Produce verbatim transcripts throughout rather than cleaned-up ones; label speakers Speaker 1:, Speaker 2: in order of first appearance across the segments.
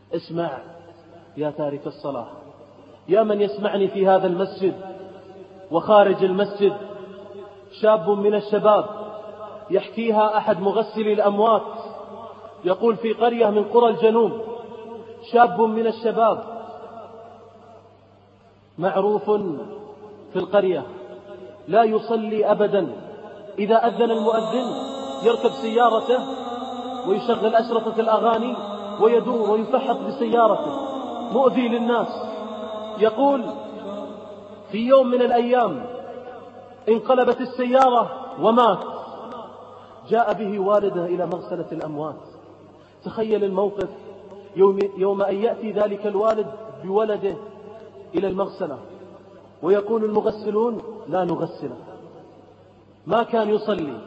Speaker 1: اسمع يا تارك الصلاة، يا من يسمعني في هذا المسجد وخارج المسجد، شاب من الشباب يحكيها أحد مغسلي الأموات، يقول في قرية من قرى الجنوب شاب من الشباب معروف في القرية لا يصلي أبدا، إذا أذن المؤذن يركب سيارته ويشغل أشرطة الأغاني ويدور ويفحط بسيارته، مؤذي للناس. يقول في يوم من الأيام انقلبت السيارة ومات، جاء به والده إلى مغسلة الأموات. تخيل الموقف، يوم, يوم أن يأتي ذلك الوالد بولده إلى المغسلة ويقول المغسلون لا نغسله، ما كان يصلي.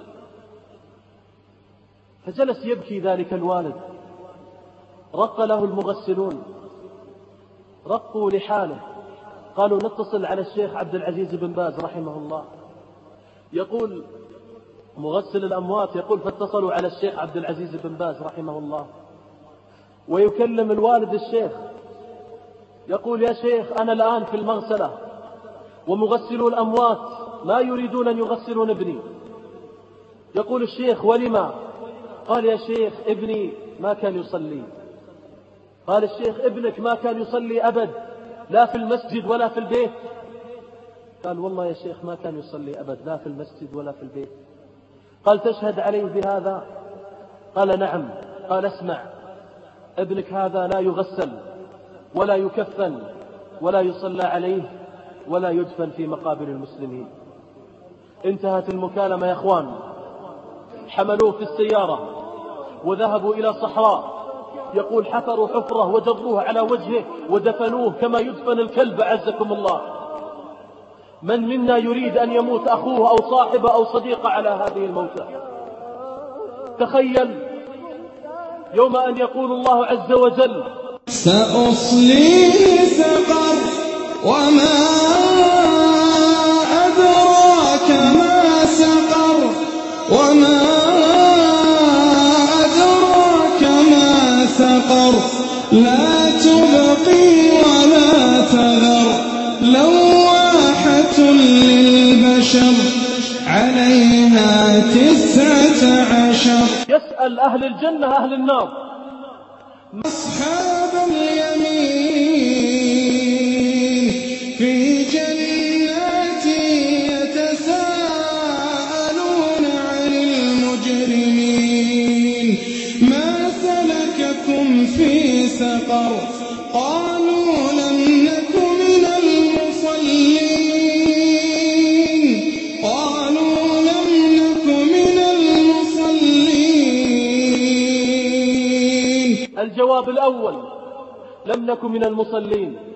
Speaker 1: فجلس يبكي ذلك الوالد، رق له المغسلون، رقوا لحاله، قالوا نتصل على الشيخ عبد العزيز بن باز رحمه الله. يقول مغسل الأموات يقول فاتصلوا على الشيخ عبد العزيز بن باز رحمه الله، ويكلم الوالد الشيخ يقول يا شيخ أنا الآن في المغسلة ومغسلو الأموات لا يريدون أن يغسلون ابني. يقول الشيخ ولما؟ قال يا شيخ ابني ما كان يصلي. قال الشيخ ابنك ما كان يصلي أبد، لا في المسجد ولا في البيت؟ قال والله يا شيخ ما كان يصلي أبد، لا في المسجد ولا في البيت. قال تشهد عليه بهذا؟ قال نعم. قال اسمع، ابنك هذا لا يغسل ولا يكفن ولا يصلى عليه ولا يدفن في مقابر المسلمين. انتهت المكالمة يا اخوان، حملوه في السيارة وذهبوا إلى صحراء، يقول حفروا حفرة وجروه على وجهه ودفنوه كما يدفن الكلب أعزكم الله. من منا يريد أن يموت أخوه أو صاحبه أو صديقه على هذه الموتى؟ تخيل يوم أن يقول الله عز وجل
Speaker 2: سأصليه سقر وما أدراك ما سقر وما أدراك ما سقر لا تبقي ولا تذر لواحة للبشر عليها تسعة عشر.
Speaker 1: يسأل أهل الجنة أهل النار
Speaker 2: أصحاب اليمين في جنات يتساءلون عن المجرمين ما سلككم في سقر قالوا لم نك من المصلين قالوا لم نك من المصلين.
Speaker 1: الجواب الأول لم نكن من المصلين.